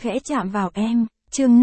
khẽ chạm vào em, chương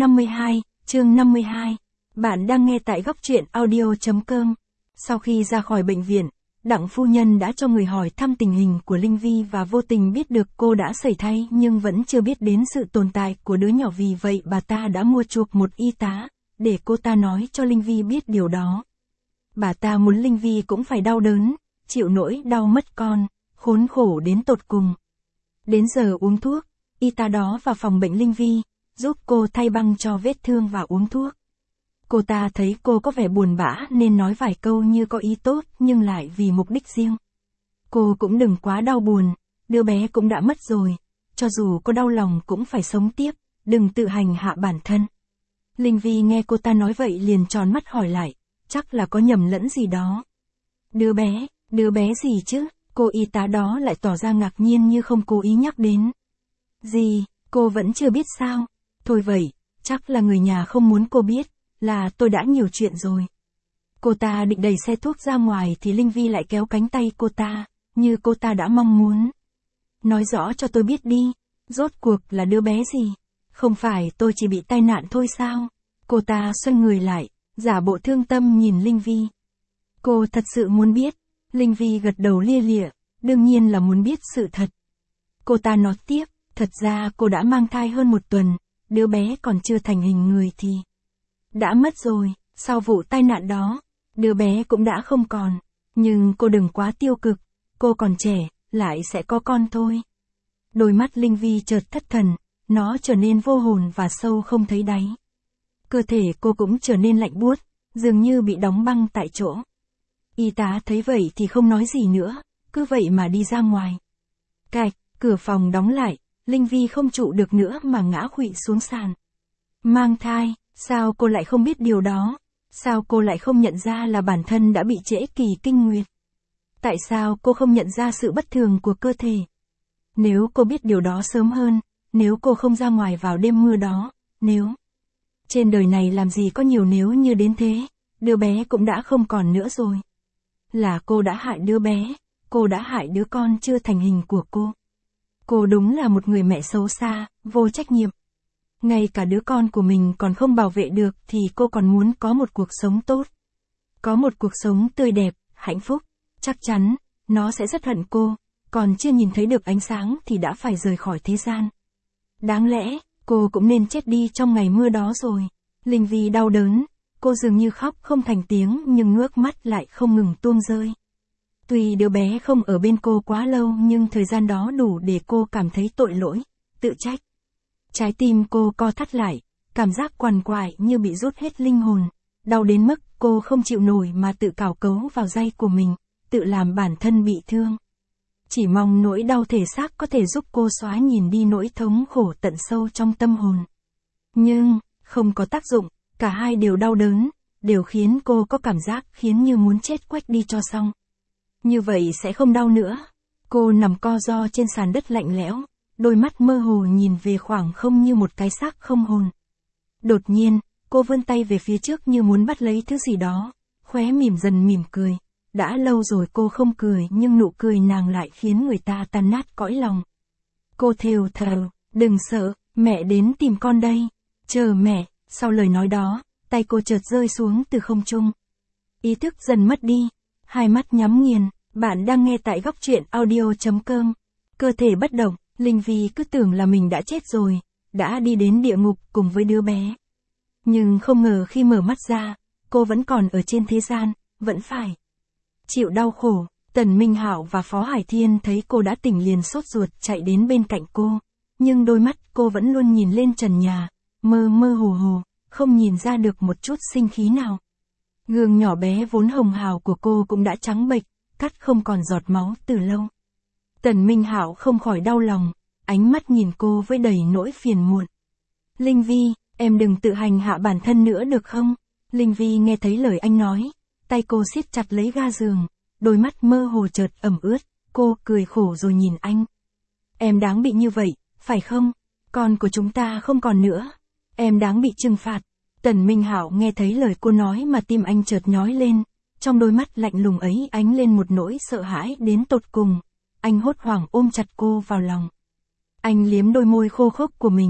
52. Bạn đang nghe tại góc truyện audio.com. Sau khi ra khỏi bệnh viện, Đặng phu nhân đã cho người hỏi thăm tình hình của Linh Vi và vô tình biết được cô đã sẩy thai nhưng vẫn chưa biết đến sự tồn tại của đứa nhỏ, vì vậy bà ta đã mua chuộc một y tá, để cô ta nói cho Linh Vi biết điều đó. Bà ta muốn Linh Vi cũng phải đau đớn, chịu nỗi đau mất con, khốn khổ đến tột cùng. Đến giờ uống thuốc, y tá đó vào phòng bệnh Linh Vi, giúp cô thay băng cho vết thương và uống thuốc. Cô ta thấy cô có vẻ buồn bã nên nói vài câu như có ý tốt nhưng lại vì mục đích riêng. Cô cũng đừng quá đau buồn, đứa bé cũng đã mất rồi, cho dù cô đau lòng cũng phải sống tiếp, đừng tự hành hạ bản thân. Linh Vi nghe cô ta nói vậy liền tròn mắt hỏi lại, chắc là có nhầm lẫn gì đó. Đứa bé gì chứ? Cô y tá đó lại tỏ ra ngạc nhiên như không cố ý nhắc đến. Gì, cô vẫn chưa biết sao? Thôi vậy, chắc là người nhà không muốn cô biết, là tôi đã nhiều chuyện rồi. Cô ta định đẩy xe thuốc ra ngoài thì Linh Vi lại kéo cánh tay cô ta, như cô ta đã mong muốn. Nói rõ cho tôi biết đi, rốt cuộc là đứa bé gì? Không phải tôi chỉ bị tai nạn thôi sao? Cô ta xoay người lại, giả bộ thương tâm nhìn Linh Vi. Cô thật sự muốn biết. Linh Vi gật đầu lia lịa, đương nhiên là muốn biết sự thật. Cô ta nói tiếp, thật ra cô đã mang thai hơn 1 tuần, đứa bé còn chưa thành hình người thì đã mất rồi. Sau vụ tai nạn đó, đứa bé cũng đã không còn. Nhưng cô đừng quá tiêu cực, cô còn trẻ, lại sẽ có con thôi. Đôi mắt Linh Vi chợt thất thần, nó trở nên vô hồn và sâu không thấy đáy. Cơ thể cô cũng trở nên lạnh buốt, dường như bị đóng băng tại chỗ. Y tá thấy vậy thì không nói gì nữa, cứ vậy mà đi ra ngoài. Cạch, cửa phòng đóng lại, Linh Vi không trụ được nữa mà ngã khuỵu xuống sàn. Mang thai, sao cô lại không biết điều đó? Sao cô lại không nhận ra là bản thân đã bị trễ kỳ kinh nguyệt? Tại sao cô không nhận ra sự bất thường của cơ thể? Nếu cô biết điều đó sớm hơn, nếu cô không ra ngoài vào đêm mưa đó, nếu... Trên đời này làm gì có nhiều nếu như đến thế, đứa bé cũng đã không còn nữa rồi. Là cô đã hại đứa bé, cô đã hại đứa con chưa thành hình của cô. Cô đúng là một người mẹ xấu xa, vô trách nhiệm. Ngay cả đứa con của mình còn không bảo vệ được thì cô còn muốn có một cuộc sống tốt. Có một cuộc sống tươi đẹp, hạnh phúc. Chắc chắn, nó sẽ rất hận cô, còn chưa nhìn thấy được ánh sáng thì đã phải rời khỏi thế gian. Đáng lẽ, cô cũng nên chết đi trong ngày mưa đó rồi. Linh Vi đau đớn. Cô dường như khóc không thành tiếng nhưng nước mắt lại không ngừng tuôn rơi. Tuy đứa bé không ở bên cô quá lâu nhưng thời gian đó đủ để cô cảm thấy tội lỗi, tự trách. Trái tim cô co thắt lại, cảm giác quằn quại như bị rút hết linh hồn, đau đến mức cô không chịu nổi mà tự cào cấu vào giây của mình, tự làm bản thân bị thương. Chỉ mong nỗi đau thể xác có thể giúp cô xóa nhìn đi nỗi thống khổ tận sâu trong tâm hồn. Nhưng, không có tác dụng. Cả hai đều đau đớn, đều khiến cô có cảm giác khiến như muốn chết quách đi cho xong. Như vậy sẽ không đau nữa. Cô nằm co ro trên sàn đất lạnh lẽo, đôi mắt mơ hồ nhìn về khoảng không như một cái xác không hồn. Đột nhiên, cô vươn tay về phía trước như muốn bắt lấy thứ gì đó, khóe mỉm dần mỉm cười. Đã lâu rồi cô không cười nhưng nụ cười nàng lại khiến người ta tan nát cõi lòng. Cô thều thào, đừng sợ, mẹ đến tìm con đây, chờ mẹ. Sau lời nói đó, tay cô chợt rơi xuống từ không trung. Ý thức dần mất đi, hai mắt nhắm nghiền. Bạn đang nghe tại góc truyện audio.com. Cơ thể bất động, Linh Vi cứ tưởng là mình đã chết rồi, đã đi đến địa ngục cùng với đứa bé. Nhưng không ngờ khi mở mắt ra, cô vẫn còn ở trên thế gian, vẫn phải chịu đau khổ. Tần Minh Hạo và Phó Hải Thiên thấy cô đã tỉnh liền sốt ruột chạy đến bên cạnh cô. Nhưng đôi mắt cô vẫn luôn nhìn lên trần nhà, mơ mơ hồ hồ, không nhìn ra được một chút sinh khí nào. Gương nhỏ bé vốn hồng hào của cô cũng đã trắng bệch, cắt không còn giọt máu từ lâu. Tần Minh Hạo không khỏi đau lòng, ánh mắt nhìn cô với đầy nỗi phiền muộn. Linh Vi, em đừng tự hành hạ bản thân nữa được không? Linh Vi nghe thấy lời anh nói, tay cô siết chặt lấy ga giường, đôi mắt mơ hồ chợt ẩm ướt, cô cười khổ rồi nhìn anh. Em đáng bị như vậy, phải không? Con của chúng ta không còn nữa. Em đáng bị trừng phạt. Tần Minh Hạo nghe thấy lời cô nói mà tim anh chợt nhói lên, trong đôi mắt lạnh lùng ấy ánh lên một nỗi sợ hãi đến tột cùng. Anh hốt hoảng ôm chặt cô vào lòng. Anh liếm đôi môi khô khốc của mình,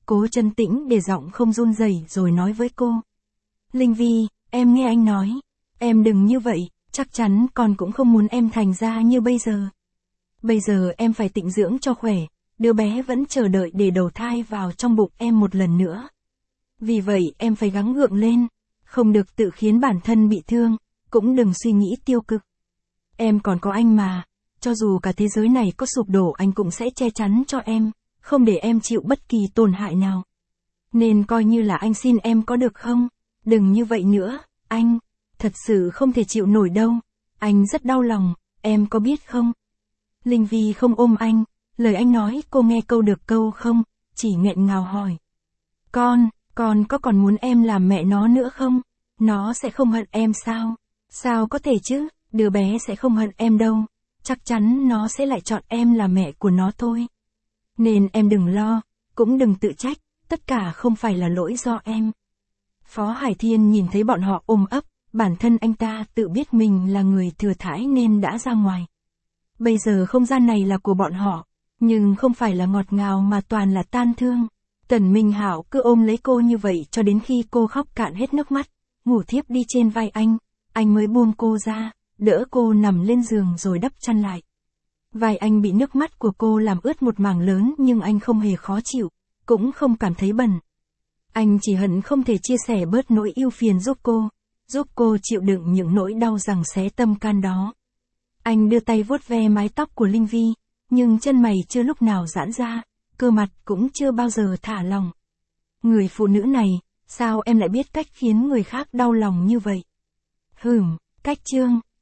cố trấn tĩnh để giọng không run rẩy rồi nói với cô. Linh Vi, em nghe anh nói. Em đừng như vậy, chắc chắn con cũng không muốn em thành ra như bây giờ. Bây giờ em phải tịnh dưỡng cho khỏe, đứa bé vẫn chờ đợi để đầu thai vào trong bụng em một lần nữa. Vì vậy em phải gắng gượng lên, không được tự khiến bản thân bị thương, cũng đừng suy nghĩ tiêu cực. Em còn có anh mà, cho dù cả thế giới này có sụp đổ anh cũng sẽ che chắn cho em, không để em chịu bất kỳ tổn hại nào. Nên coi như là anh xin em có được không? Đừng như vậy nữa, anh, thật sự không thể chịu nổi đâu, anh rất đau lòng, em có biết không? Linh Vi không ôm anh, lời anh nói cô nghe câu được câu không, chỉ nghẹn ngào hỏi. Con có còn muốn em làm mẹ nó nữa không? Nó sẽ không hận em sao? Sao có thể chứ, đứa bé sẽ không hận em đâu, chắc chắn nó sẽ lại chọn em là mẹ của nó thôi. Nên em đừng lo, cũng đừng tự trách, tất cả không phải là lỗi do em. Phó Hải Thiên nhìn thấy bọn họ ôm ấp, bản thân anh ta tự biết mình là người thừa thãi nên đã ra ngoài. Bây giờ không gian này là của bọn họ, nhưng không phải là ngọt ngào mà toàn là tan thương. Tần Minh Hạo cứ ôm lấy cô như vậy cho đến khi cô khóc cạn hết nước mắt, ngủ thiếp đi trên vai anh mới buông cô ra, đỡ cô nằm lên giường rồi đắp chăn lại. Vai anh bị nước mắt của cô làm ướt một mảng lớn nhưng anh không hề khó chịu, cũng không cảm thấy bẩn. Anh chỉ hận không thể chia sẻ bớt nỗi ưu phiền giúp cô chịu đựng những nỗi đau giằng xé tâm can đó. Anh đưa tay vuốt ve mái tóc của Linh Vi, nhưng chân mày chưa lúc nào giãn ra, cơ mặt cũng chưa bao giờ thả lỏng. Người phụ nữ này, sao em lại biết cách khiến người khác đau lòng như vậy? Cách Chương